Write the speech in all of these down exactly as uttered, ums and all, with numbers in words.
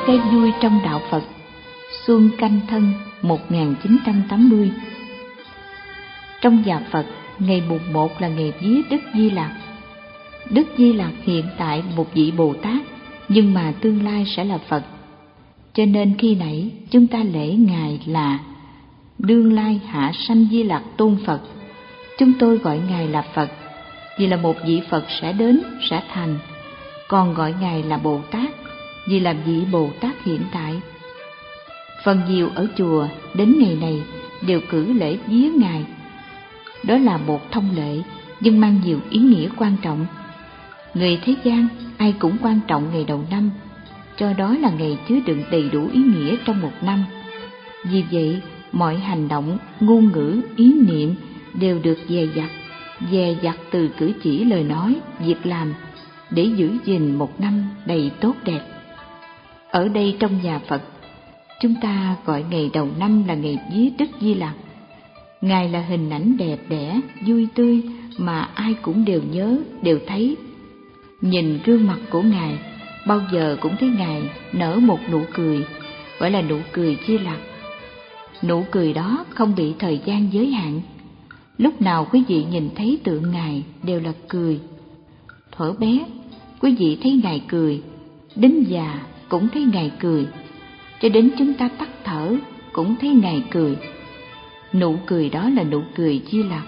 cái vui trong đạo Phật. Xuân Canh Thân một nghìn chín trăm tám mươi. Trong nhà Phật, ngày mùng một là ngày vía Đức Di Lặc. Đức Di Lặc hiện tại một vị Bồ Tát, nhưng mà tương lai sẽ là Phật. Cho nên khi nãy chúng ta lễ Ngài là Đương Lai Hạ Sanh Di Lặc Tôn Phật. Chúng tôi gọi Ngài là Phật, vì là một vị Phật sẽ đến, sẽ thành. Còn gọi Ngài là Bồ Tát, vì là vị Bồ Tát hiện tại. Phần nhiều ở chùa đến ngày này đều cử lễ vía Ngài. Đó là một thông lệ, nhưng mang nhiều ý nghĩa quan trọng. Người thế gian ai cũng quan trọng ngày đầu năm, cho đó là ngày chứa đựng đầy đủ ý nghĩa trong một năm. Vì vậy, mọi hành động, ngôn ngữ, ý niệm đều được dè dặt, dè dặt từ cử chỉ, lời nói, việc làm, để giữ gìn một năm đầy tốt đẹp. Ở đây trong nhà Phật, chúng ta gọi ngày đầu năm là ngày vía Đức Di Lặc. Ngài là hình ảnh đẹp đẽ, vui tươi mà ai cũng đều nhớ, đều thấy. Nhìn gương mặt của Ngài, bao giờ cũng thấy Ngài nở một nụ cười, gọi là nụ cười Di Lặc. Nụ cười đó không bị thời gian giới hạn. Lúc nào quý vị nhìn thấy tượng Ngài đều là cười. Thuở bé, quý vị thấy Ngài cười, đến già cũng thấy Ngài cười, cho đến chúng ta tắt thở cũng thấy Ngài cười. Nụ cười đó là nụ cười Di Lặc.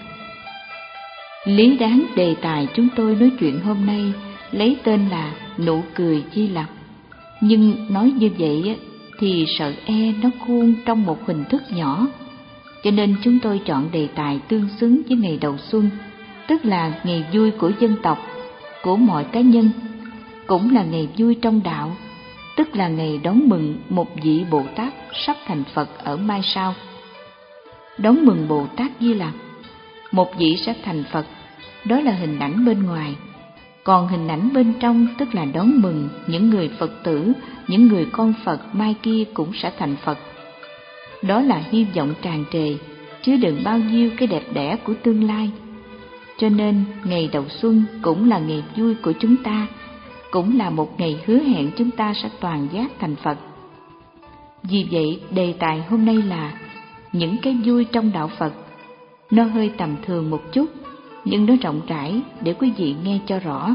Lý đáng đề tài chúng tôi nói chuyện hôm nay lấy tên là nụ cười Di Lặc. Nhưng nói như vậy thì sợ e nó khuôn trong một hình thức nhỏ, cho nên chúng tôi chọn đề tài tương xứng với ngày đầu xuân, tức là ngày vui của dân tộc, của mọi cá nhân, cũng là ngày vui trong đạo, tức là ngày đón mừng một vị Bồ Tát sắp thành Phật ở mai sau. Đón mừng Bồ Tát Di Lặc, một vị sắp thành Phật, đó là hình ảnh bên ngoài. Còn hình ảnh bên trong tức là đón mừng những người Phật tử, những người con Phật mai kia cũng sẽ thành Phật. Đó là hy vọng tràn trề, chứa đựng bao nhiêu cái đẹp đẽ của tương lai. Cho nên ngày đầu xuân cũng là ngày vui của chúng ta, cũng là một ngày hứa hẹn chúng ta sẽ toàn giác thành Phật. Vì vậy đề tài hôm nay là những cái vui trong đạo Phật. Nó hơi tầm thường một chút, nhưng nó rộng rãi để quý vị nghe cho rõ.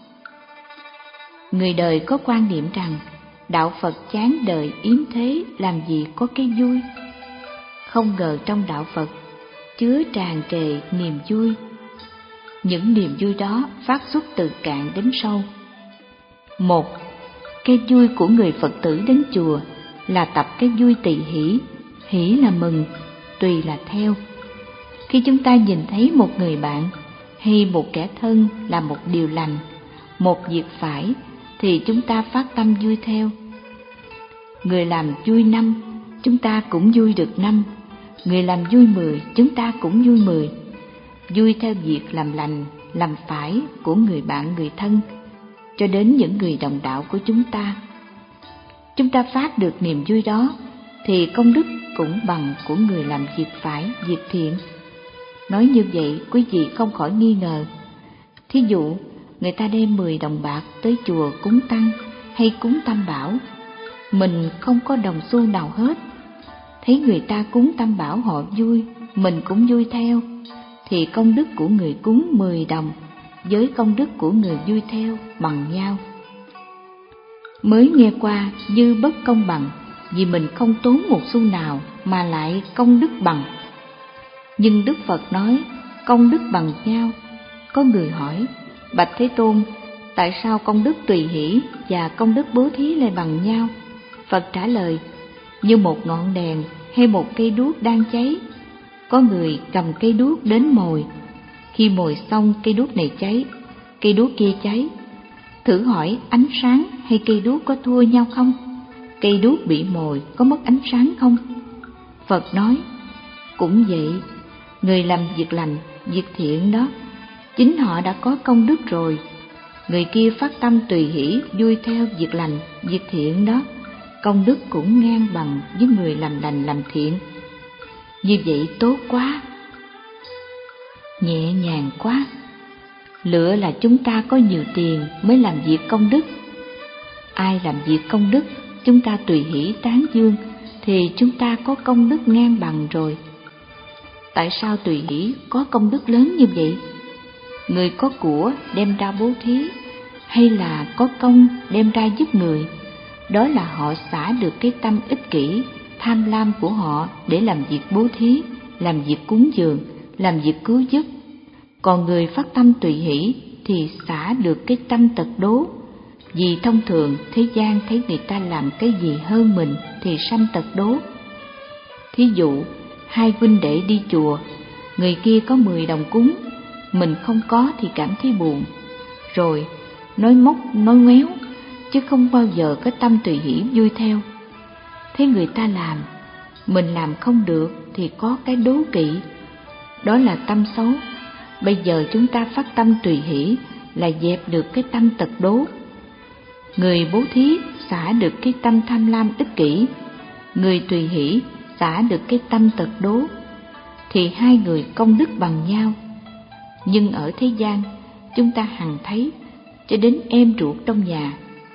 Người đời có quan niệm rằng đạo Phật chán đời yếm thế, làm gì có cái vui. Không ngờ trong đạo Phật chứa tràn trề niềm vui. Những niềm vui đó phát xuất từ cạn đến sâu. Một, cái vui của người Phật tử đến chùa là tập cái vui tỳ hỷ. Hỷ là mừng, tùy là theo. Khi chúng ta nhìn thấy một người bạn hay một kẻ thân làm một điều lành, một việc phải, thì chúng ta phát tâm vui theo. Người làm vui năm, chúng ta cũng vui được năm. Người làm vui mười, chúng ta cũng vui mười. Vui theo việc làm lành, làm phải của người bạn, người thân, cho đến những người đồng đạo của chúng ta. Chúng ta phát được niềm vui đó, thì công đức cũng bằng của người làm việc phải, việc thiện. Nói như vậy, quý vị không khỏi nghi ngờ. Thí dụ, người ta đem mười đồng bạc tới chùa cúng tăng hay cúng tam bảo, mình không có đồng xu nào hết. Thấy người ta cúng tam bảo họ vui, mình cũng vui theo, thì công đức của người cúng mười đồng với công đức của người vui theo bằng nhau. Mới nghe qua như bất công bằng, vì mình không tốn một xu nào mà lại công đức bằng. Nhưng Đức Phật nói công đức bằng nhau. Có người hỏi: Bạch Thế Tôn, tại sao công đức tùy hỷ và công đức bố thí lại bằng nhau? Phật trả lời: như một ngọn đèn hay một cây đuốc đang cháy. Có người cầm cây đuốc đến mồi, khi mồi xong cây đuốc này cháy, cây đuốc kia cháy. Thử hỏi ánh sáng hay cây đuốc có thua nhau không? Cây đuốc bị mồi có mất ánh sáng không? Phật nói: cũng vậy, người làm việc lành, việc thiện đó, chính họ đã có công đức rồi. Người kia phát tâm tùy hỷ vui theo việc lành, việc thiện đó, công đức cũng ngang bằng với người làm lành làm thiện. Như vậy tốt quá, nhẹ nhàng quá. Lựa là chúng ta có nhiều tiền mới làm việc công đức. Ai làm việc công đức chúng ta tùy hỷ tán dương thì chúng ta có công đức ngang bằng rồi. Tại sao tùy hỷ có công đức lớn như vậy? Người có của đem ra bố thí, hay là có công đem ra giúp người, đó là họ xả được cái tâm ích kỷ, tham lam của họ để làm việc bố thí, làm việc cúng dường, làm việc cứu giúp. Còn người phát tâm tùy hỷ thì xả được cái tâm tật đố, vì thông thường thế gian thấy người ta làm cái gì hơn mình thì sanh tật đố. Thí dụ, hai huynh đệ đi chùa, người kia có mười đồng cúng, mình không có thì cảm thấy buồn, rồi nói móc nói ngoéo, chứ không bao giờ có tâm tùy hỷ vui theo. Thấy người ta làm, mình làm không được thì có cái đố kỵ, đó là tâm xấu. Bây giờ chúng ta phát tâm tùy hỷ là dẹp được cái tâm tật đố. Người bố thí xả được cái tâm tham lam ích kỷ, người tùy hỷ xả được cái tâm tật đố, thì hai người công đức bằng nhau. Nhưng ở thế gian, chúng ta hằng thấy, cho đến em ruột trong nhà,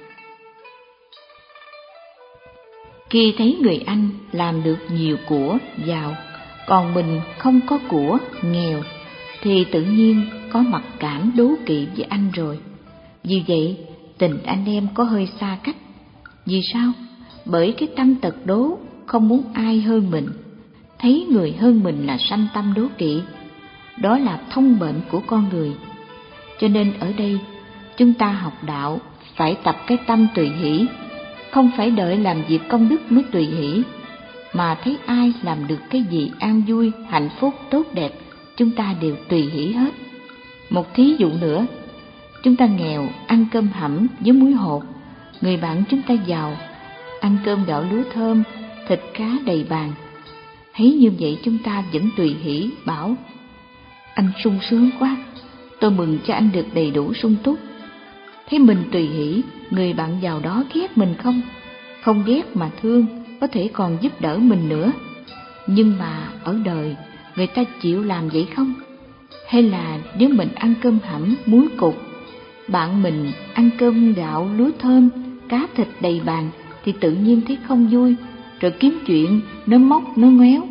khi thấy người anh làm được nhiều của, giàu, còn mình không có của, nghèo, thì tự nhiên có mặc cảm đố kỵ với anh rồi. Vì vậy, tình anh em có hơi xa cách. Vì sao? Bởi cái tâm tật đố, không muốn ai hơn mình. Thấy người hơn mình là sanh tâm đố kỵ. Đó là thông bệnh của con người. Cho nên ở đây, chúng ta học đạo phải tập cái tâm tùy hỷ, không phải đợi làm việc công đức mới tùy hỷ, mà thấy ai làm được cái gì an vui, hạnh phúc, tốt đẹp, chúng ta đều tùy hỷ hết. Một thí dụ nữa, chúng ta nghèo, ăn cơm hẩm với muối hột, người bạn chúng ta giàu, ăn cơm gạo lúa thơm, thịt cá đầy bàn. Thấy như vậy chúng ta vẫn tùy hỷ, bảo: anh sung sướng quá, tôi mừng cho anh được đầy đủ sung túc. Thấy mình tùy hỷ, người bạn giàu đó ghét mình không? Không ghét mà thương, có thể còn giúp đỡ mình nữa. Nhưng mà ở đời, người ta chịu làm vậy không? Hay là nếu mình ăn cơm hẩm, muối cục, bạn mình ăn cơm gạo lúa thơm, cá thịt đầy bàn, thì tự nhiên thấy không vui, rồi kiếm chuyện, nói móc, nói ngoéo.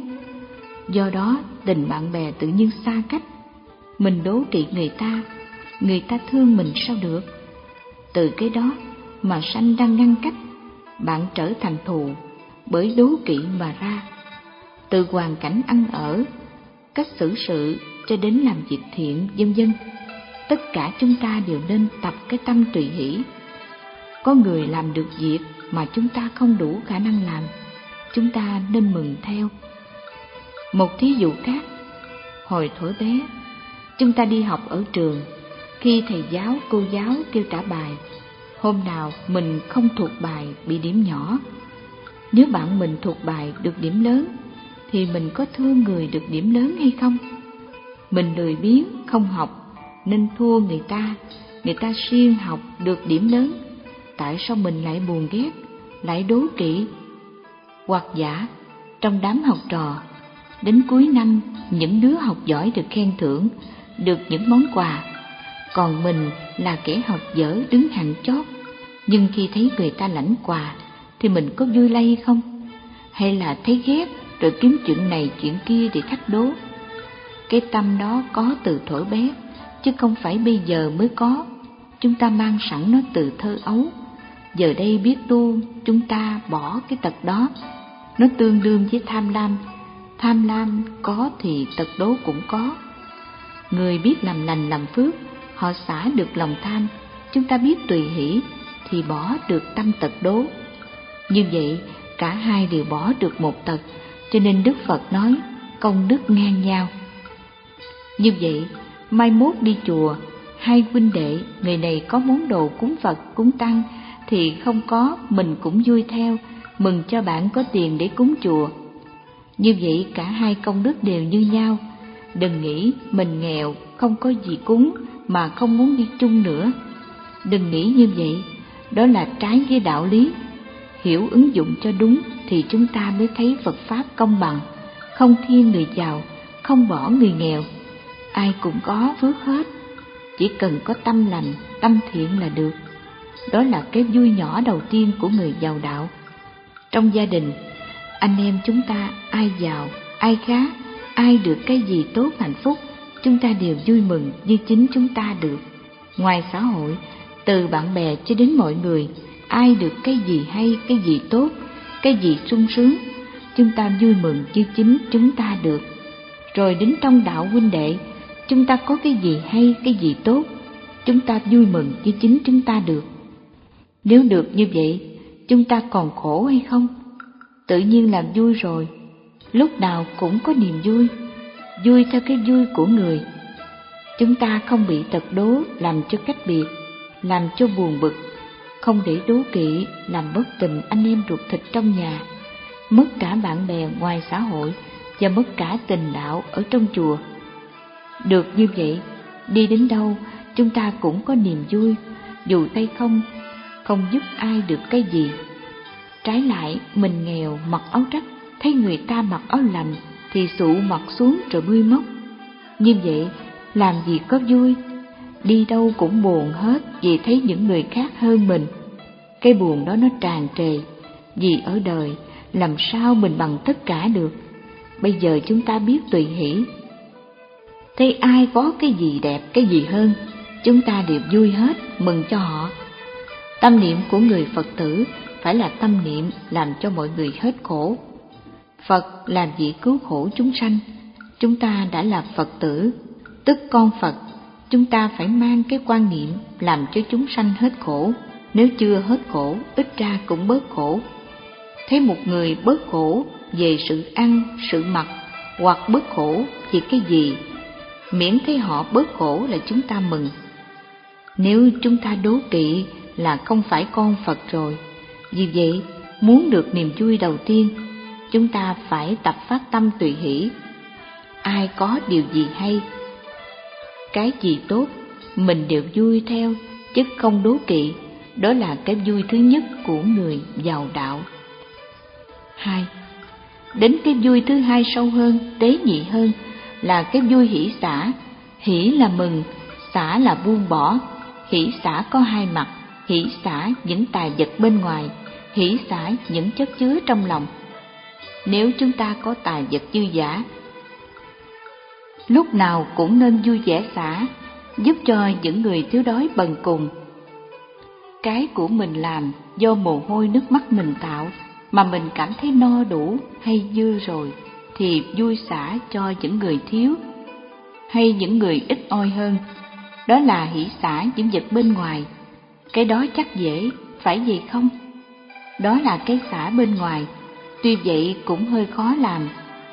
Do đó, tình bạn bè tự nhiên xa cách. Mình đố kỵ người ta, người ta thương mình sao được? Từ cái đó mà sanh ra ngăn cách, bạn trở thành thù, bởi đố kỵ mà ra. Từ hoàn cảnh ăn ở, cách xử sự cho đến làm việc thiện, vân vân, tất cả chúng ta đều nên tập cái tâm tùy hỷ. Có người làm được việc mà chúng ta không đủ khả năng làm, chúng ta nên mừng theo. Một thí dụ khác, hồi thuở bé, chúng ta đi học ở trường, khi thầy giáo, cô giáo kêu trả bài, hôm nào mình không thuộc bài bị điểm nhỏ. Nếu bạn mình thuộc bài được điểm lớn, thì mình có thương người được điểm lớn hay không? Mình lười biếng, không học, nên thua người ta, người ta siêng học được điểm lớn. Tại sao mình lại buồn ghét, lại đố kỵ? Hoặc giả, trong đám học trò, đến cuối năm, những đứa học giỏi được khen thưởng, được những món quà, còn mình là kẻ học dở đứng hàng chót. Nhưng khi thấy người ta lãnh quà, thì mình có vui lây không? Hay là thấy ghét, rồi kiếm chuyện này chuyện kia để thách đố? Cái tâm đó có từ thuở bé, chứ không phải bây giờ mới có. Chúng ta mang sẵn nó từ thơ ấu. Giờ đây biết tu, chúng ta bỏ cái tật đó. Nó tương đương với tham lam. Tham lam có thì tật đố cũng có. Người biết làm lành làm phước, họ xả được lòng tham. Chúng ta biết tùy hỷ thì bỏ được tâm tật đố. Như vậy cả hai đều bỏ được một tật, cho nên Đức Phật nói công đức ngang nhau. Như vậy mai mốt đi chùa, hai huynh đệ, người này có món đồ cúng Phật cúng Tăng thì không có, mình cũng vui theo, mừng cho bạn có tiền để cúng chùa. Như vậy cả hai công đức đều như nhau. Đừng nghĩ mình nghèo không có gì cúng mà không muốn đi chung nữa. Đừng nghĩ như vậy, đó là trái với đạo lý. Hiểu ứng dụng cho đúng thì chúng ta mới thấy Phật Pháp công bằng, không thiên người giàu, không bỏ người nghèo. Ai cũng có phước hết, chỉ cần có tâm lành, tâm thiện là được. Đó là cái vui nhỏ đầu tiên của người giàu đạo. Trong gia đình, anh em chúng ta ai giàu, ai khá, ai được cái gì tốt hạnh phúc, chúng ta đều vui mừng như chính chúng ta được. Ngoài xã hội, từ bạn bè cho đến mọi người, ai được cái gì hay, cái gì tốt, cái gì sung sướng, chúng ta vui mừng như chính chúng ta được. Rồi đến trong đạo huynh đệ, chúng ta có cái gì hay, cái gì tốt, chúng ta vui mừng như chính chúng ta được. Nếu được như vậy, chúng ta còn khổ hay không? Tự nhiên là vui rồi. Lúc nào cũng có niềm vui, vui theo cái vui của người. Chúng ta không bị tật đố làm cho cách biệt, làm cho buồn bực, không để đố kỵ làm bất tình anh em ruột thịt trong nhà, mất cả bạn bè ngoài xã hội và mất cả tình đạo ở trong chùa. Được như vậy, đi đến đâu chúng ta cũng có niềm vui, dù tay không, không giúp ai được cái gì. Trái lại, mình nghèo mặc áo rách, thấy người ta mặc áo lành thì sụ mặt xuống rồi bươi móc. Như vậy làm gì có vui, đi đâu cũng buồn hết vì thấy những người khác hơn mình. Cái buồn đó nó tràn trề, vì ở đời làm sao mình bằng tất cả được. Bây giờ chúng ta biết tùy hỷ, thấy ai có cái gì đẹp, cái gì hơn, chúng ta đều vui hết, mừng cho họ. Tâm niệm của người Phật tử phải là tâm niệm làm cho mọi người hết khổ. Phật làm vị cứu khổ chúng sanh, chúng ta đã là Phật tử, tức con Phật, chúng ta phải mang cái quan niệm làm cho chúng sanh hết khổ. Nếu chưa hết khổ, ít ra cũng bớt khổ. Thấy một người bớt khổ về sự ăn, sự mặc, hoặc bớt khổ vì cái gì, miễn thấy họ bớt khổ là chúng ta mừng. Nếu chúng ta đố kỵ là không phải con Phật rồi. Vì vậy, muốn được niềm vui đầu tiên, chúng ta phải tập phát tâm tùy hỷ. Ai có điều gì hay, cái gì tốt, mình đều vui theo, chứ không đố kỵ. Đó là cái vui thứ nhất của người vào đạo. Hai, đến cái vui thứ hai sâu hơn, tế nhị hơn, là cái vui hỷ xả. Hỷ là mừng, xả là buông bỏ. Hỷ xả có hai mặt, hỷ xả những tài vật bên ngoài, hỷ xả những chất chứa trong lòng. Nếu chúng ta có tài vật dư dả, lúc nào cũng nên vui vẻ xả, giúp cho những người thiếu đói bần cùng. Cái của mình làm do mồ hôi nước mắt mình tạo, mà mình cảm thấy no đủ hay dư rồi, thì vui xả cho những người thiếu hay những người ít oi hơn. Đó là hỷ xả những vật bên ngoài. Cái đó chắc dễ, phải vậy không? Đó là cái xả bên ngoài, tuy vậy cũng hơi khó làm.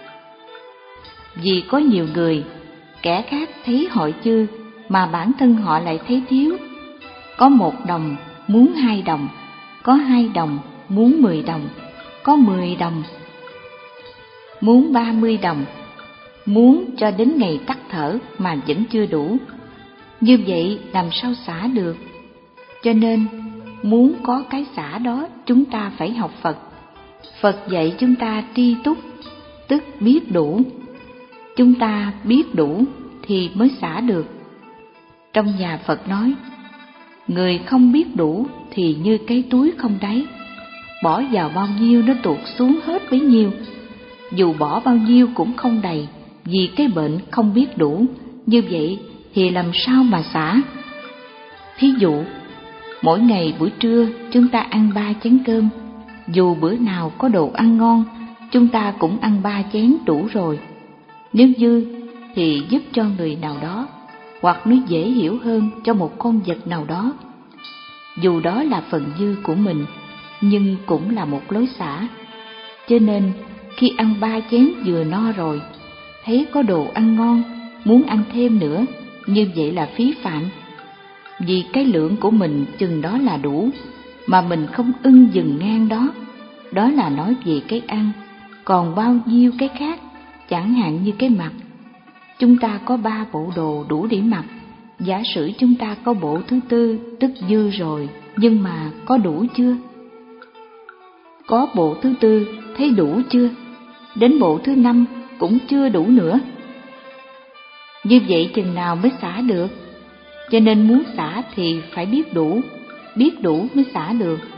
Vì có nhiều người, kẻ khác thấy hội chư mà bản thân họ lại thấy thiếu. Có một đồng muốn hai đồng, có hai đồng muốn mười đồng, có mười đồng muốn ba mươi đồng, muốn cho đến ngày tắt thở mà vẫn chưa đủ. Như vậy làm sao xả được? Cho nên muốn có cái xả đó, chúng ta phải học Phật. Phật dạy chúng ta tri túc, tức biết đủ. Chúng ta biết đủ thì mới xả được. Trong nhà Phật nói, người không biết đủ thì như cái túi không đáy, bỏ vào bao nhiêu nó tuột xuống hết bấy nhiêu. Dù bỏ bao nhiêu cũng không đầy, vì cái bệnh không biết đủ. Như vậy thì làm sao mà xả? Thí dụ, mỗi ngày buổi trưa chúng ta ăn ba chén cơm, dù bữa nào có đồ ăn ngon, chúng ta cũng ăn ba chén đủ rồi. Nếu dư thì giúp cho người nào đó, hoặc nếu dễ hiểu hơn cho một con vật nào đó. Dù đó là phần dư của mình, nhưng cũng là một lối xả. Cho nên khi ăn ba chén vừa no rồi, thấy có đồ ăn ngon, muốn ăn thêm nữa, như vậy là phí phạm. Vì cái lượng của mình chừng đó là đủ, mà mình không ưng dừng ngang đó. Đó là nói về cái ăn. Còn bao nhiêu cái khác, chẳng hạn như cái mặc. Chúng ta có ba bộ đồ đủ để mặc. Giả sử chúng ta có bộ thứ tư, tức dư rồi, nhưng mà có đủ chưa? Có bộ thứ tư, thấy đủ chưa? Đến bộ thứ năm cũng chưa đủ nữa. Như vậy chừng nào mới xả được? Cho nên muốn xả thì phải biết đủ, biết đủ mới xả được.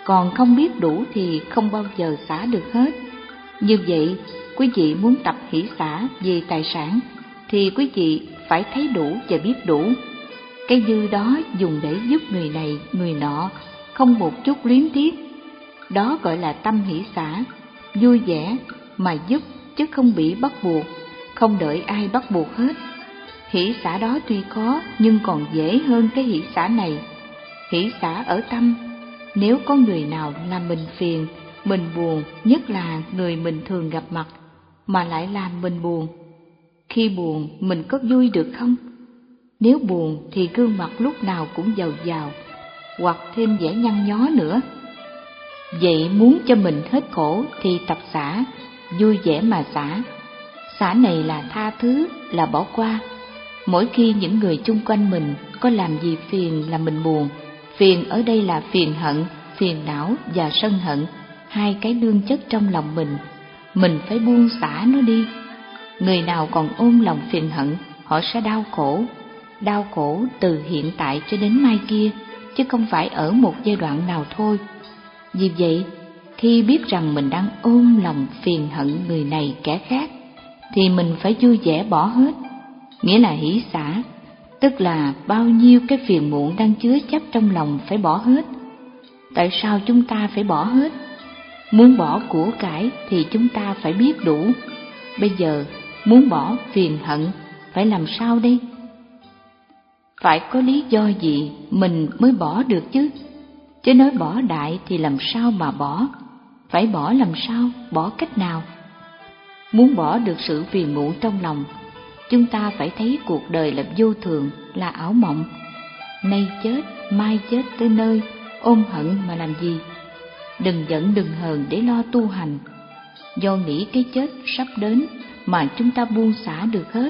còn không biết đủ thì không bao giờ xả được hết. Như vậy, quý vị muốn tập hỷ xả về tài sản thì quý vị phải thấy đủ và biết đủ. Cái dư đó dùng để giúp người này, người nọ, không một chút luyến tiếc. Đó gọi là tâm hỷ xả, vui vẻ mà giúp chứ không bị bắt buộc, không đợi ai bắt buộc hết. Hỷ xả đó tuy có nhưng còn dễ hơn cái hỷ xả này. Hỷ xả ở tâm. Nếu có người nào làm mình phiền, mình buồn, nhất là người mình thường gặp mặt, mà lại làm mình buồn, khi buồn mình có vui được không? Nếu buồn thì gương mặt lúc nào cũng giàu giàu, hoặc thêm vẻ nhăn nhó nữa. Vậy muốn cho mình hết khổ thì tập xả, vui vẻ mà xả. Xả này là tha thứ, là bỏ qua. Mỗi khi những người chung quanh mình có làm gì phiền là mình buồn. Phiền ở đây là phiền hận, phiền não và sân hận, hai cái đương chất trong lòng mình. Mình phải buông xả nó đi. Người nào còn ôm lòng phiền hận, họ sẽ đau khổ. Đau khổ từ hiện tại cho đến mai kia, chứ không phải ở một giai đoạn nào thôi. Vì vậy, khi biết rằng mình đang ôm lòng phiền hận người này kẻ khác, thì mình phải vui vẻ bỏ hết. Nghĩa là hỷ xả, tức là bao nhiêu cái phiền muộn đang chứa chấp trong lòng phải bỏ hết. Tại sao chúng ta phải bỏ hết? Muốn bỏ của cải thì chúng ta phải biết đủ. Bây giờ, muốn bỏ phiền hận, phải làm sao đây? Phải có lý do gì mình mới bỏ được chứ? Chứ nói bỏ đại thì làm sao mà bỏ? Phải bỏ làm sao? Bỏ cách nào? Muốn bỏ được sự phiền muộn trong lòng, chúng ta phải thấy cuộc đời là vô thường, là ảo mộng. Nay chết, mai chết tới nơi, ôm hận mà làm gì? Đừng giận đừng hờn để lo tu hành. Do nghĩ cái chết sắp đến mà chúng ta buông xả được hết.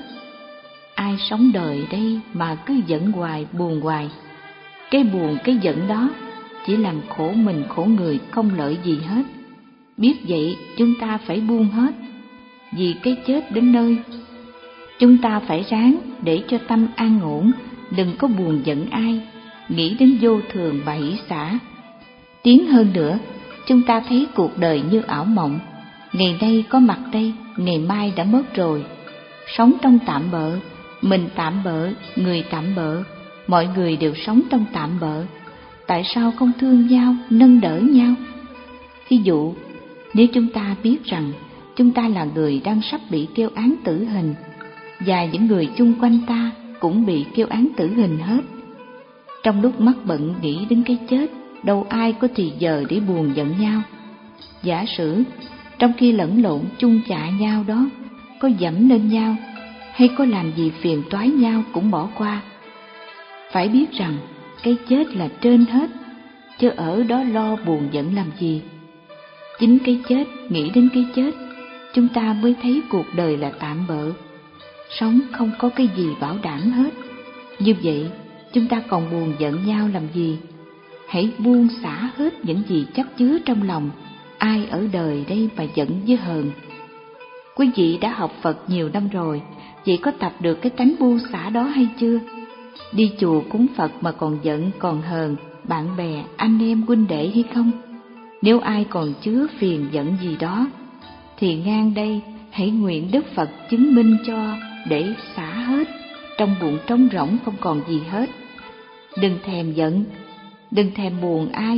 Ai sống đời đây mà cứ giận hoài, buồn hoài. Cái buồn, cái giận đó chỉ làm khổ mình khổ người, không lợi gì hết. Biết vậy chúng ta phải buông hết. Vì cái chết đến nơi, chúng ta phải ráng để cho tâm an ổn, đừng có buồn giận ai, nghĩ đến vô thường và hỷ xả. Tiến hơn nữa, chúng ta thấy cuộc đời như ảo mộng, ngày nay có mặt đây, ngày mai đã mất rồi. Sống trong tạm bợ, mình tạm bợ, người tạm bợ, mọi người đều sống trong tạm bợ. Tại sao không thương nhau, nâng đỡ nhau? Thí dụ, nếu chúng ta biết rằng chúng ta là người đang sắp bị kêu án tử hình, và những người chung quanh ta cũng bị kêu án tử hình hết, trong lúc mắc bận nghĩ đến cái chết, đâu ai có thì giờ để buồn giận nhau. Giả sử trong khi lẫn lộn chung chạ nhau đó, có dẫm lên nhau hay có làm gì phiền toái nhau cũng bỏ qua. Phải biết rằng cái chết là trên hết, chứ ở đó lo buồn giận làm gì. Chính cái chết, nghĩ đến cái chết, chúng ta mới thấy cuộc đời là tạm bợ, sống không có cái gì bảo đảm hết. Như vậy, chúng ta còn buồn giận nhau làm gì? Hãy buông xả hết những gì chấp chứa trong lòng. Ai ở đời đây mà giận với hờn? Quý vị đã học Phật nhiều năm rồi, vậy có tập được cái tánh buông xả đó hay chưa? Đi chùa cúng Phật mà còn giận, còn hờn, bạn bè, anh em, huynh đệ hay không? Nếu ai còn chứa phiền giận gì đó, thì ngang đây hãy nguyện Đức Phật chứng minh cho để xả hết, trong bụng trống rỗng không còn gì hết. Đừng thèm giận, đừng thèm buồn ai.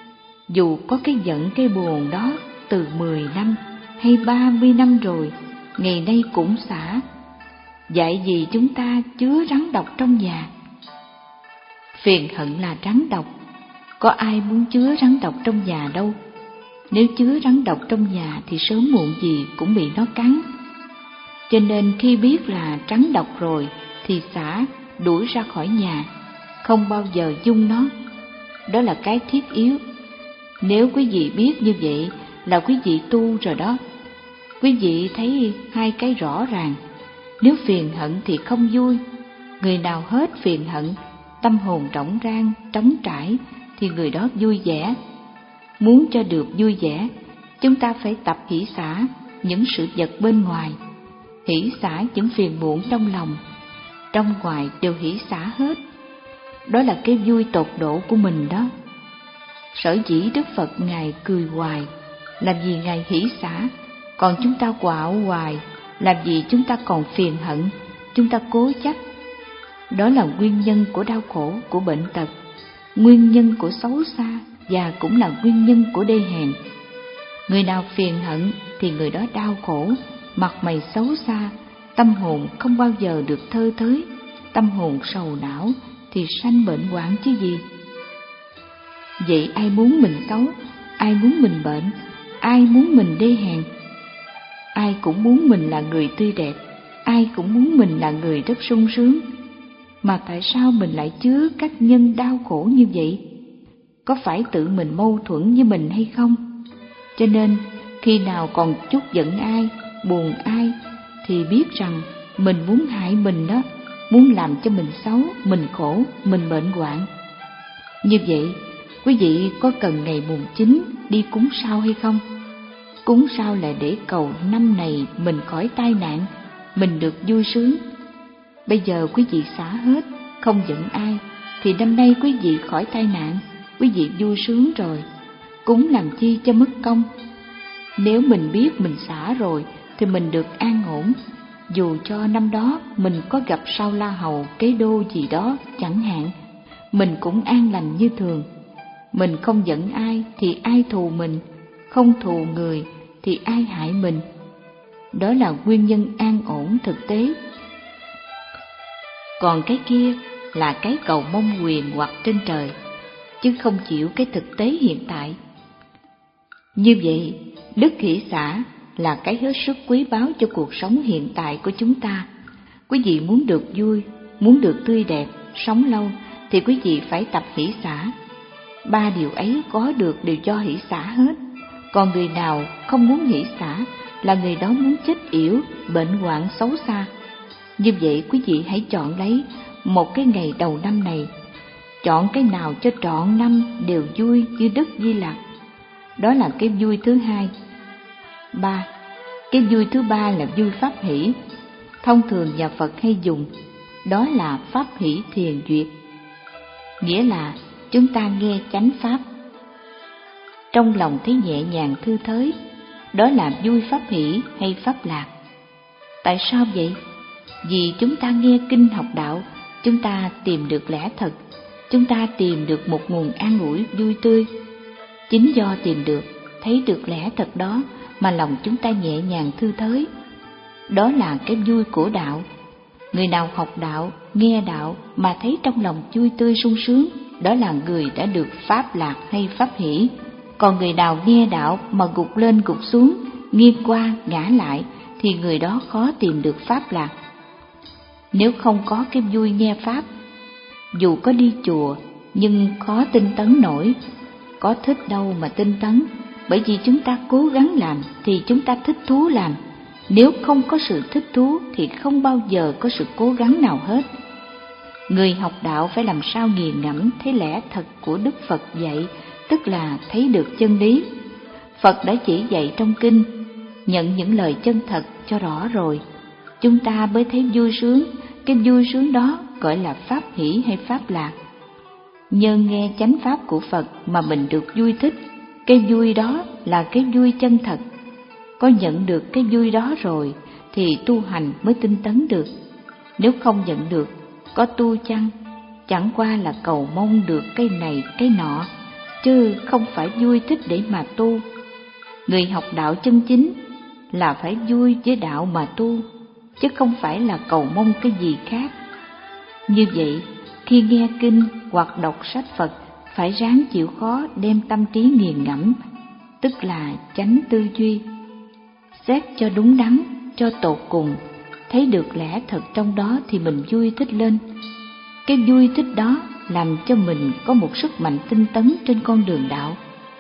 Dù có cái giận cái buồn đó từ mười năm hay ba mươi năm rồi, ngày nay cũng xả. Dạy gì chúng ta chứa rắn độc trong nhà? Phiền hận là rắn độc, có ai muốn chứa rắn độc trong nhà đâu. Nếu chứa rắn độc trong nhà thì sớm muộn gì cũng bị nó cắn. Cho nên khi biết là rắn độc rồi thì xả, đuổi ra khỏi nhà, không bao giờ dung nó. Đó là cái thiết yếu. Nếu quý vị biết như vậy là quý vị tu rồi đó. Quý vị thấy hai cái rõ ràng. Nếu phiền hận thì không vui. Người nào hết phiền hận, tâm hồn rỗng rang, trống trải, thì người đó vui vẻ. Muốn cho được vui vẻ, chúng ta phải tập hỷ xả những sự vật bên ngoài, hỷ xả những phiền muộn trong lòng. Trong ngoài đều hỷ xả hết. Đó là cái vui tột độ của mình đó. Sở dĩ Đức Phật Ngài cười hoài, làm gì Ngài hỷ xả, còn chúng ta quạo hoài, làm gì chúng ta còn phiền hận, chúng ta cố chấp. Đó là nguyên nhân của đau khổ, của bệnh tật, nguyên nhân của xấu xa và cũng là nguyên nhân của đê hèn. Người nào phiền hận thì người đó đau khổ, mặt mày xấu xa, tâm hồn không bao giờ được thơ thới, tâm hồn sầu não thì sanh bệnh hoạn chứ gì. Vậy ai muốn mình xấu, ai muốn mình bệnh, ai muốn mình đê hèn? Ai cũng muốn mình là người tươi đẹp, ai cũng muốn mình là người rất sung sướng. Mà tại sao mình lại chứa các nhân đau khổ như vậy? Có phải tự mình mâu thuẫn với mình hay không? Cho nên khi nào còn chút giận ai, buồn ai thì biết rằng mình muốn hại mình đó, muốn làm cho mình xấu, mình khổ, mình bệnh hoạn. Như vậy, quý vị có cần ngày mùng chín đi cúng sao hay không? Cúng sao là để cầu năm này mình khỏi tai nạn, mình được vui sướng. Bây giờ quý vị xả hết, không giận ai, thì năm nay quý vị khỏi tai nạn, quý vị vui sướng rồi. Cúng làm chi cho mất công? Nếu mình biết mình xả rồi thì mình được an ổn. Dù cho năm đó mình có gặp sao la hầu, kế đô gì đó chẳng hạn, mình cũng an lành như thường. Mình không giận ai thì ai thù mình, không thù người thì ai hại mình. Đó là nguyên nhân an ổn thực tế. Còn cái kia là cái cầu mong quyền hoặc trên trời, chứ không chịu cái thực tế hiện tại. Như vậy, đức hỷ xả là cái hết sức quý báu cho cuộc sống hiện tại của chúng ta. Quý vị muốn được vui, muốn được tươi đẹp, sống lâu thì quý vị phải tập hỷ xả. Ba điều ấy có được đều do hỷ xả hết. Còn người nào không muốn hỷ xả là người đó muốn chết yểu, bệnh hoạn xấu xa. Như vậy quý vị hãy chọn lấy một cái ngày đầu năm này, chọn cái nào cho trọn năm đều vui như Đức Di Lặc. Đó là cái vui thứ hai. Ba, cái vui thứ ba là vui pháp hỷ. Thông thường nhà Phật hay dùng, đó là pháp hỷ thiền duyệt. Nghĩa là chúng ta nghe chánh pháp, trong lòng thấy nhẹ nhàng thư thới, đó là vui pháp hỷ hay pháp lạc. Tại sao vậy? Vì chúng ta nghe kinh học đạo, chúng ta tìm được lẽ thật, chúng ta tìm được một nguồn an ủi vui tươi. Chính do tìm được, thấy được lẽ thật đó mà lòng chúng ta nhẹ nhàng thư thới. Đó là cái vui của đạo. Người nào học đạo, nghe đạo mà thấy trong lòng vui tươi sung sướng, đó là người đã được pháp lạc hay pháp hỷ. Còn người nào nghe đạo mà gục lên gục xuống, nghiêng qua ngã lại thì người đó khó tìm được pháp lạc. Nếu không có cái vui nghe pháp, dù có đi chùa nhưng khó tinh tấn nổi. Có thích đâu mà tinh tấn, bởi vì chúng ta cố gắng làm thì chúng ta thích thú làm. Nếu không có sự thích thú thì không bao giờ có sự cố gắng nào hết. Người học đạo phải làm sao nghiền ngẫm thấy lẽ thật của Đức Phật dạy, tức là thấy được chân lý. Phật đã chỉ dạy trong kinh, nhận những lời chân thật cho rõ rồi, chúng ta mới thấy vui sướng. Cái vui sướng đó gọi là pháp hỷ hay pháp lạc. Nhờ nghe chánh pháp của Phật mà mình được vui thích, cái vui đó là cái vui chân thật. Có nhận được cái vui đó rồi thì tu hành mới tinh tấn được. Nếu không nhận được, có tu chăng, chẳng qua là cầu mong được cái này cái nọ, chứ không phải vui thích để mà tu. Người học đạo chân chính là phải vui với đạo mà tu, chứ không phải là cầu mong cái gì khác. Như vậy, khi nghe kinh hoặc đọc sách Phật, phải ráng chịu khó đem tâm trí nghiền ngẫm, tức là chánh tư duy, xét cho đúng đắn, cho tột cùng, thấy được lẽ thật trong đó thì mình vui thích lên. Cái vui thích đó làm cho mình có một sức mạnh tinh tấn trên con đường đạo.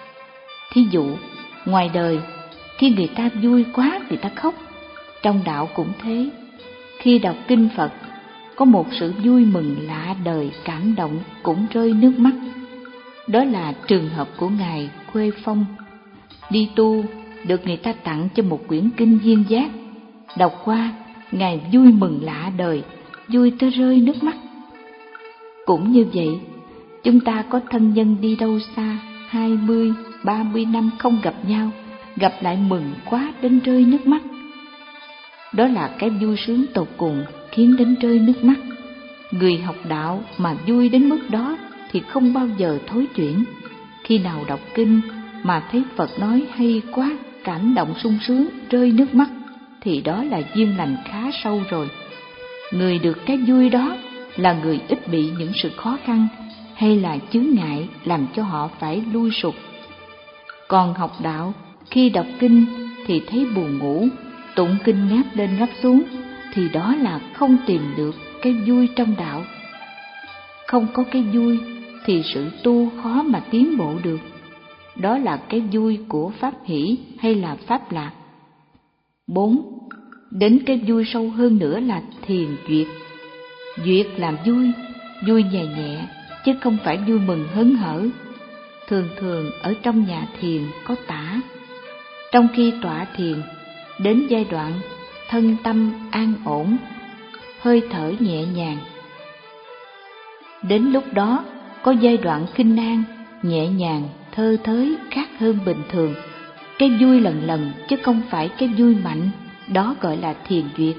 Thí dụ, ngoài đời, khi người ta vui quá người ta khóc, trong đạo cũng thế. Khi đọc kinh Phật, có một sự vui mừng lạ đời, cảm động cũng rơi nước mắt. Đó là trường hợp của Ngài Khuê Phong. Đi tu, được người ta tặng cho một quyển kinh Duyên Giác. Đọc qua, Ngài vui mừng lạ đời, vui tới rơi nước mắt. Cũng như vậy, chúng ta có thân nhân đi đâu xa, hai mươi, ba mươi năm không gặp nhau, gặp lại mừng quá đến rơi nước mắt. Đó là cái vui sướng tột cùng khiến đến rơi nước mắt. Người học đạo mà vui đến mức đó thì không bao giờ thối chuyển. Khi nào đọc kinh mà thấy Phật nói hay quá, cảm động sung sướng, rơi nước mắt, thì đó là duyên lành khá sâu rồi. Người được cái vui đó là người ít bị những sự khó khăn hay là chướng ngại làm cho họ phải lui sụp. Còn học đạo, khi đọc kinh thì thấy buồn ngủ, tụng kinh ngáp lên ngáp xuống, thì đó là không tìm được cái vui trong đạo. Không có cái vui thì sự tu khó mà tiến bộ được. Đó là cái vui của pháp hỷ hay là pháp lạc. Bốn. Đến cái vui sâu hơn nữa là thiền duyệt. Duyệt làm vui, vui nhẹ nhẹ, chứ không phải vui mừng hớn hở. Thường thường ở trong nhà thiền có tả. Trong khi tọa thiền, đến giai đoạn thân tâm an ổn, hơi thở nhẹ nhàng. Đến lúc đó có giai đoạn khinh an, nhẹ nhàng, thơ thới khác hơn bình thường. Cái vui lần lần chứ không phải cái vui mạnh, đó gọi là thiền duyệt.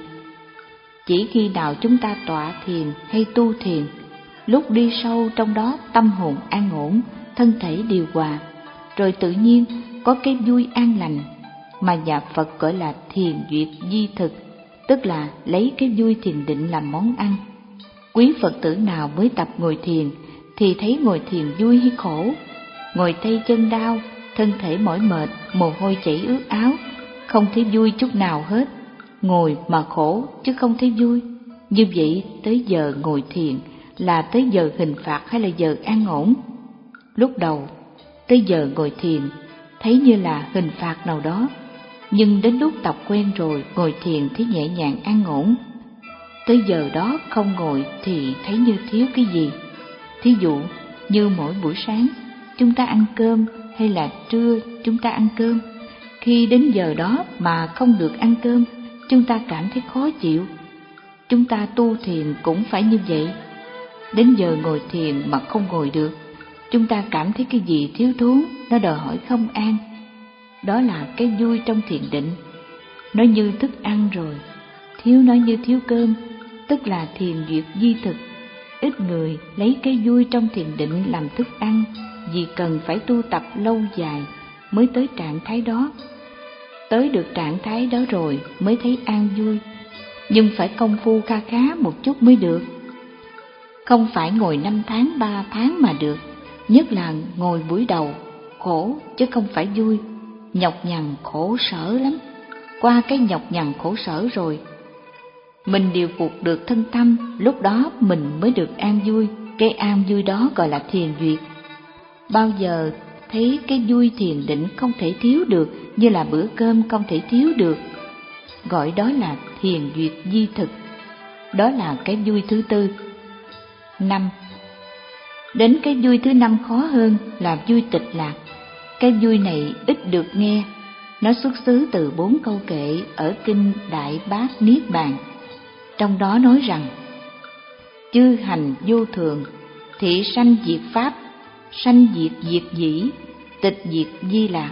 Chỉ khi nào chúng ta tọa thiền hay tu thiền, lúc đi sâu trong đó tâm hồn an ổn, thân thể điều hòa, rồi tự nhiên có cái vui an lành mà nhà Phật gọi là thiền duyệt di thực, tức là lấy cái vui thiền định làm món ăn. Quý Phật tử nào mới tập ngồi thiền thì thấy ngồi thiền vui hay khổ? Ngồi tay chân đau, thân thể mỏi mệt, mồ hôi chảy ướt áo, không thấy vui chút nào hết. Ngồi mà khổ chứ không thấy vui. Như vậy tới giờ ngồi thiền là tới giờ hình phạt hay là giờ an ổn? Lúc đầu tới giờ ngồi thiền thấy như là hình phạt nào đó, nhưng đến lúc tập quen rồi ngồi thiền thấy nhẹ nhàng an ổn. Tới giờ đó không ngồi thì thấy như thiếu cái gì. Thí dụ như mỗi buổi sáng chúng ta ăn cơm hay là trưa chúng ta ăn cơm, khi đến giờ đó mà không được ăn cơm, chúng ta cảm thấy khó chịu. Chúng ta tu thiền cũng phải như vậy. Đến giờ ngồi thiền mà không ngồi được, chúng ta cảm thấy cái gì thiếu thốn, nó đòi hỏi không an. Đó là cái vui trong thiền định. Nó như thức ăn rồi, thiếu nó như thiếu cơm, tức là thiền duyệt di thực. Ít người lấy cái vui trong thiền định làm thức ăn, vì cần phải tu tập lâu dài mới tới trạng thái đó. Tới được trạng thái đó rồi mới thấy an vui, nhưng phải công phu kha khá một chút mới được. Không phải ngồi năm tháng, ba tháng mà được, nhất là ngồi buổi đầu, khổ chứ không phải vui, nhọc nhằn khổ sở lắm. Qua cái nhọc nhằn khổ sở rồi, mình điều phục được thân tâm, lúc đó mình mới được an vui. Cái an vui đó gọi là thiền duyệt. Bao giờ thấy cái vui thiền định không thể thiếu được, như là bữa cơm không thể thiếu được, gọi đó là thiền duyệt di thực. Đó là cái vui thứ tư. Năm. Đến cái vui thứ năm khó hơn là vui tịch lạc. Cái vui này ít được nghe. Nó xuất xứ từ bốn câu kệ ở kinh Đại Bát Niết Bàn. Trong đó nói rằng: chư hành vô thường, thị sanh diệt pháp, sanh diệt diệt dĩ, tịch diệt di lạc.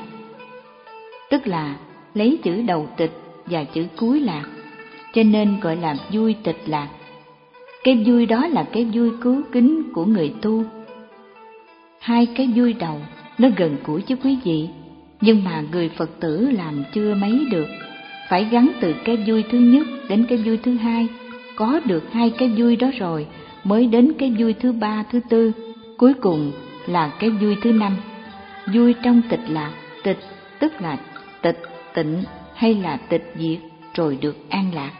Tức là lấy chữ đầu tịch và chữ cuối lạc, cho nên gọi là vui tịch lạc. Cái vui đó là cái vui cứu kính của người tu. Hai cái vui đầu nó gần gũi chứ quý vị, nhưng mà người Phật tử làm chưa mấy được. Phải gắn từ cái vui thứ nhất đến cái vui thứ hai. Có được hai cái vui đó rồi mới đến cái vui thứ ba, thứ tư, cuối cùng là cái vui thứ năm. Vui trong tịch lạc. Tịch tức là tịch tịnh hay là tịch diệt, rồi được an lạc.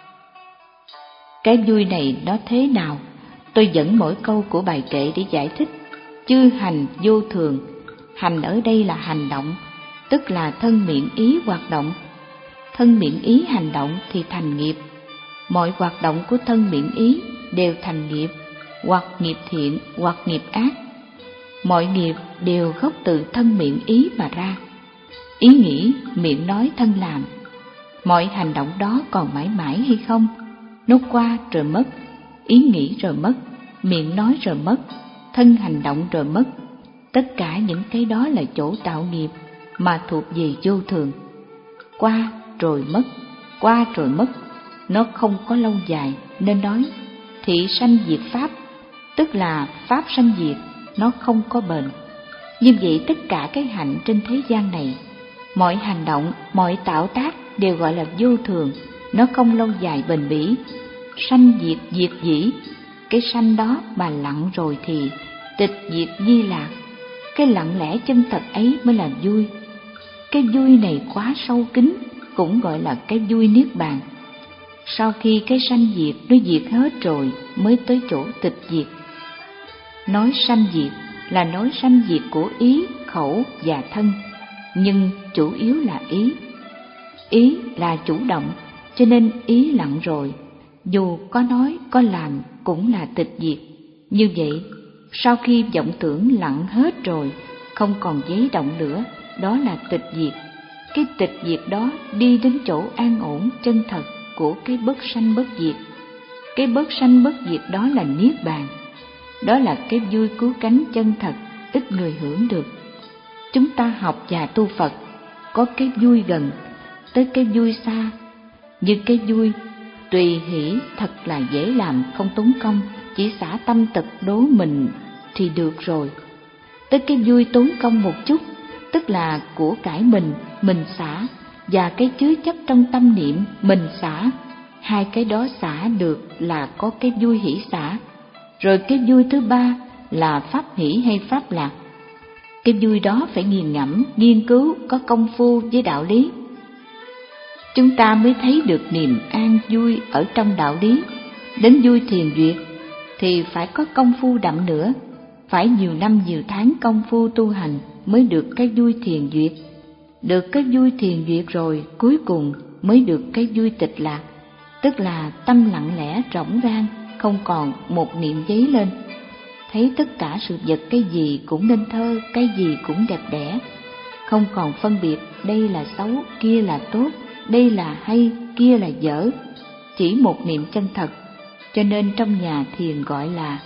Cái vui này nó thế nào? Tôi dẫn mỗi câu của bài kệ để giải thích. Chư hành vô thường. Hành ở đây là hành động, tức là thân miệng ý hoạt động. Thân miệng ý hành động thì thành nghiệp. Mọi hoạt động của thân miệng ý đều thành nghiệp, hoặc nghiệp thiện hoặc nghiệp ác. Mọi nghiệp đều gốc từ thân miệng ý mà ra. Ý nghĩ, miệng nói, thân làm. Mọi hành động đó còn mãi mãi hay không? Nó qua rồi mất, ý nghĩ rồi mất, miệng nói rồi mất, thân hành động rồi mất. Tất cả những cái đó là chỗ tạo nghiệp mà thuộc về vô thường. Qua rồi mất, qua rồi mất, nó không có lâu dài, nên nói thị sanh diệt pháp, tức là pháp sanh diệt, nó không có bền. Như vậy tất cả cái hạnh trên thế gian này, mọi hành động, mọi tạo tác đều gọi là vô thường, nó không lâu dài bền bỉ. Sanh diệt diệt dĩ, cái sanh đó mà lặng rồi thì tịch diệt di lạc. Cái lặng lẽ chân thật ấy mới là vui. Cái vui này quá sâu kín, cũng gọi là cái vui niết bàn. Sau khi cái sanh diệt nó diệt hết rồi mới tới chỗ tịch diệt. Nói sanh diệt là nói sanh diệt của ý, khẩu và thân, nhưng chủ yếu là ý. Ý là chủ động, cho nên ý lặng rồi, dù có nói có làm cũng là tịch diệt. Như vậy, sau khi vọng tưởng lặng hết rồi, không còn giấy động nữa, đó là tịch diệt. Cái tịch diệt đó đi đến chỗ an ổn chân thật của cái bất sanh bất diệt. Cái bất sanh bất diệt đó là niết bàn. Đó là cái vui cứu cánh chân thật, ít người hưởng được. Chúng ta học và tu Phật, có cái vui gần, tới cái vui xa. Như cái vui tùy hỷ thật là dễ làm, không tốn công, chỉ xả tâm tật đố mình thì được rồi. Tới cái vui tốn công một chút, tức là của cải mình, mình xả, và cái chứa chấp trong tâm niệm mình xả. Hai cái đó xả được là có cái vui hỷ xả. Rồi cái vui thứ ba là pháp hỷ hay pháp lạc. Cái vui đó phải nghiền ngẫm, nghiên cứu, có công phu với đạo lý, chúng ta mới thấy được niềm an vui ở trong đạo lý. Đến vui thiền duyệt thì phải có công phu đậm nữa, phải nhiều năm nhiều tháng công phu tu hành mới được cái vui thiền duyệt. Được cái vui thiền duyệt rồi, cuối cùng mới được cái vui tịch lạc, tức là tâm lặng lẽ rỗng rang, không còn một niệm giấy lên. Thấy tất cả sự vật cái gì cũng nên thơ, cái gì cũng đẹp đẽ, không còn phân biệt đây là xấu, kia là tốt, đây là hay, kia là dở, chỉ một niệm chân thật. Cho nên trong nhà thiền gọi là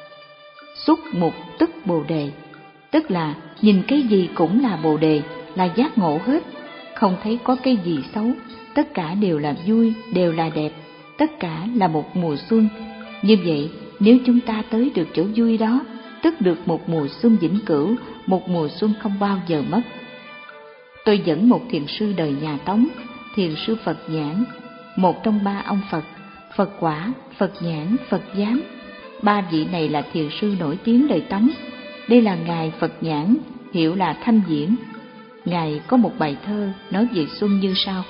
xuất mục tức bồ đề, tức là nhìn cái gì cũng là bồ đề, là giác ngộ hết, không thấy có cái gì xấu, tất cả đều là vui, đều là đẹp, tất cả là một mùa xuân. Như vậy, nếu chúng ta tới được chỗ vui đó, tức được một mùa xuân vĩnh cửu, một mùa xuân không bao giờ mất. Tôi dẫn một thiền sư đời nhà Tống, thiền sư Phật Nhãn, một trong ba ông Phật, Phật Quả, Phật Nhãn, Phật Giám. Ba vị này là thiền sư nổi tiếng đời Tống. Đây là ngài Phật Nhãn, hiệu là Thanh Diễn. Ngài có một bài thơ nói về xuân như sau: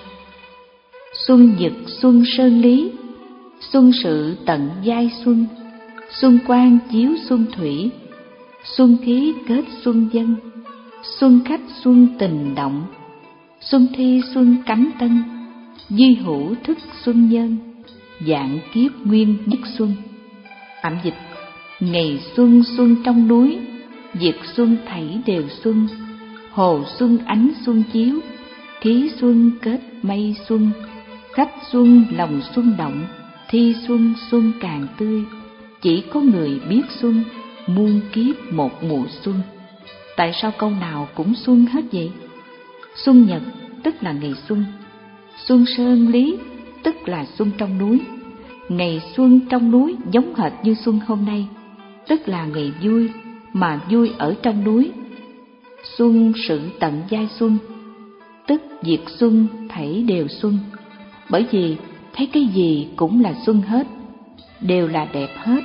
xuân nhật xuân sơn lý, xuân sự tận giai xuân, xuân quang chiếu xuân thủy, xuân khí kết xuân dân, xuân khách xuân tình động, xuân thi xuân cánh tân, di hữu thức xuân nhân, vạn kiếp nguyên nhất xuân. Tạm dịch: ngày xuân xuân trong núi, việc xuân thảy đều xuân, hồ xuân ánh xuân chiếu, khí xuân kết mây xuân, khách xuân lòng xuân động, thi xuân xuân càng tươi, chỉ có người biết xuân, muôn kiếp một mùa xuân. Tại sao câu nào cũng xuân hết vậy? Xuân nhật tức là ngày xuân, xuân sơn lý tức là xuân trong núi. Ngày xuân trong núi giống hệt như xuân hôm nay, tức là ngày vui, mà vui ở trong núi. Xuân sự tận giai xuân, tức diệt xuân thảy đều xuân. Bởi vì thấy cái gì cũng là xuân hết, đều là đẹp hết.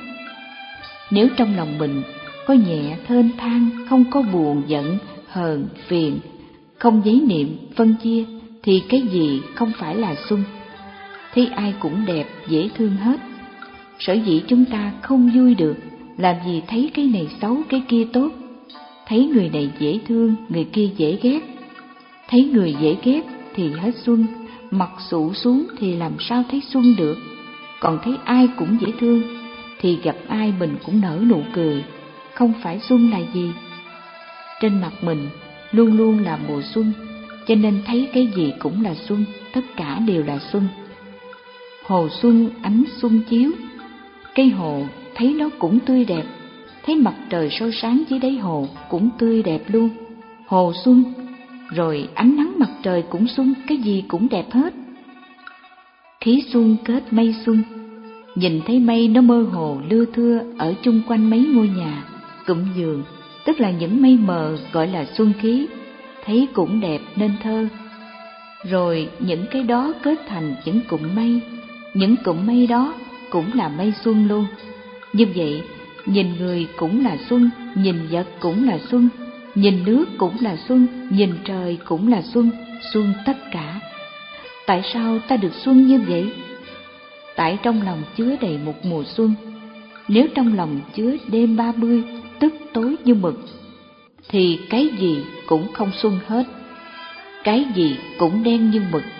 Nếu trong lòng mình có nhẹ thênh thang, không có buồn giận, hờn, phiền, không giấy niệm, phân chia, thì cái gì không phải là xuân. Thấy ai cũng đẹp, dễ thương hết. Sở dĩ chúng ta không vui được, làm gì thấy cái này xấu, cái kia tốt. Thấy người này dễ thương, người kia dễ ghét. Thấy người dễ ghét thì hết xuân, mặt sụ xuống thì làm sao thấy xuân được. Còn thấy ai cũng dễ thương thì gặp ai mình cũng nở nụ cười, không phải xuân là gì. Trên mặt mình luôn luôn là mùa xuân, cho nên thấy cái gì cũng là xuân, tất cả đều là xuân. Hồ xuân ánh xuân chiếu, cây hồ thấy nó cũng tươi đẹp, thấy mặt trời soi sáng dưới đáy hồ cũng tươi đẹp luôn. Hồ xuân, rồi ánh nắng mặt trời cũng xuân, cái gì cũng đẹp hết. Khí xuân kết mây xuân, nhìn thấy mây nó mơ hồ lưa thưa ở chung quanh mấy ngôi nhà, cụm giường, tức là những mây mờ gọi là xuân khí, thấy cũng đẹp nên thơ. Rồi những cái đó kết thành những cụm mây, những cụm mây đó cũng là mây xuân luôn. Như vậy, nhìn người cũng là xuân, nhìn vật cũng là xuân, nhìn nước cũng là xuân, nhìn trời cũng là xuân, xuân tất cả. Tại sao ta được xuân như vậy? Tại trong lòng chứa đầy một mùa xuân. Nếu trong lòng chứa đêm ba mươi, tức tối như mực, thì cái gì cũng không xuân hết, cái gì cũng đen như mực.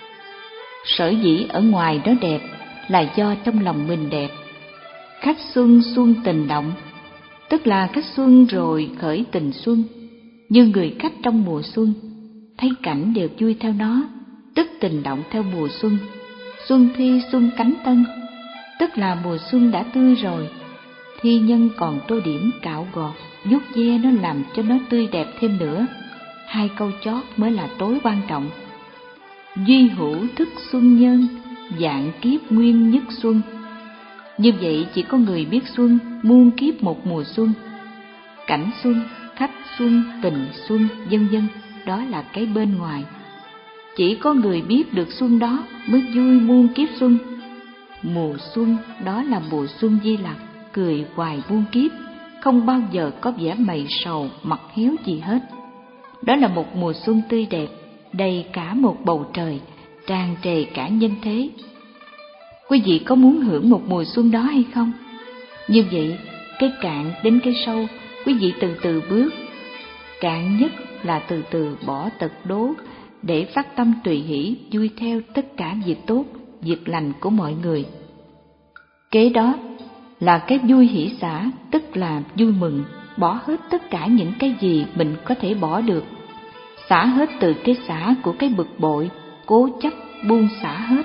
Sở dĩ ở ngoài nó đẹp là do trong lòng mình đẹp. Khách xuân xuân tình động, tức là khách xuân rồi khởi tình xuân. Như người khách trong mùa xuân, thấy cảnh đều vui theo nó, tức tình động theo mùa xuân. Xuân thi xuân cánh tân, tức là mùa xuân đã tươi rồi, thi nhân còn tô điểm cạo gọt, vuốt ve nó làm cho nó tươi đẹp thêm nữa. Hai câu chót mới là tối quan trọng. Duy hữu thức xuân nhân, vạn kiếp nguyên nhất xuân. Như vậy chỉ có người biết xuân, muôn kiếp một mùa xuân. Cảnh xuân, khách xuân, tình xuân, vân vân, đó là cái bên ngoài. Chỉ có người biết được xuân đó mới vui muôn kiếp xuân. Mùa xuân đó là mùa xuân Di Lặc, cười hoài muôn kiếp, không bao giờ có vẻ mày sầu mặt héo gì hết. Đó là một mùa xuân tươi đẹp, đầy cả một bầu trời, tràn trề cả nhân thế. Quý vị có muốn hưởng một mùa xuân đó hay không? Như vậy, cái cạn đến cái sâu, quý vị từ từ bước. Cạn nhất là từ từ bỏ tật đố, để phát tâm tùy hỷ vui theo tất cả việc tốt, việc lành của mọi người. Kế đó là cái vui hỷ xả, tức là vui mừng, bỏ hết tất cả những cái gì mình có thể bỏ được. Xả hết từ cái xả của cái bực bội, cố chấp, buông xả hết.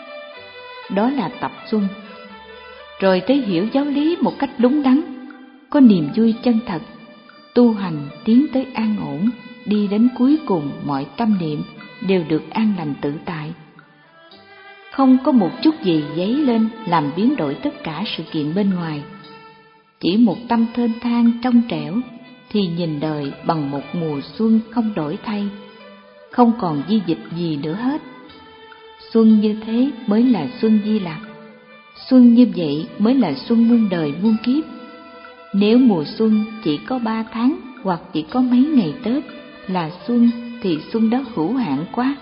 Đó là tập xuân. Rồi tới hiểu giáo lý một cách đúng đắn, có niềm vui chân thật, tu hành tiến tới an ổn, đi đến cuối cùng mọi tâm niệm đều được an lành tự tại. Không có một chút gì dấy lên làm biến đổi tất cả sự kiện bên ngoài. Chỉ một tâm thênh thang trong trẻo thì nhìn đời bằng một mùa xuân không đổi thay, không còn di dịch gì nữa hết. Xuân như thế mới là xuân Di Lặc. Xuân như vậy mới là xuân muôn đời muôn kiếp. Nếu mùa xuân chỉ có ba tháng hoặc chỉ có mấy ngày Tết là xuân thì xuân đó hữu hạn quá.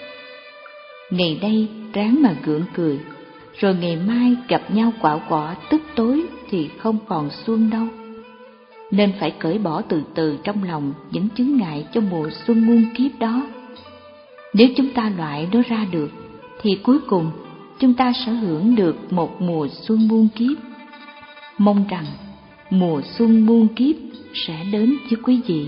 Ngày nay ráng mà gượng cười, rồi ngày mai gặp nhau quạo quọ tức tối thì không còn xuân đâu. Nên phải cởi bỏ từ từ trong lòng những chướng ngại cho mùa xuân muôn kiếp đó. Nếu chúng ta loại nó ra được, thì cuối cùng chúng ta sẽ hưởng được một mùa xuân muôn kiếp. Mong rằng mùa xuân muôn kiếp sẽ đến với quý vị.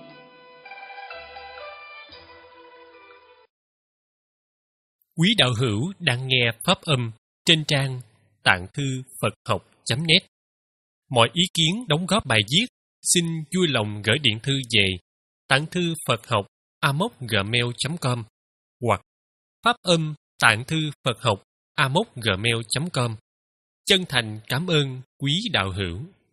Quý đạo hữu đang nghe pháp âm trên trang tạng thư Phật học chấm net. Mọi ý kiến đóng góp bài viết xin vui lòng gửi điện thư về tạng thư Phật học a m o c gmail chấm com hoặc pháp âm tạng thư Phật học a m o c gmail chấm com. Chân thành cảm ơn quý đạo hữu.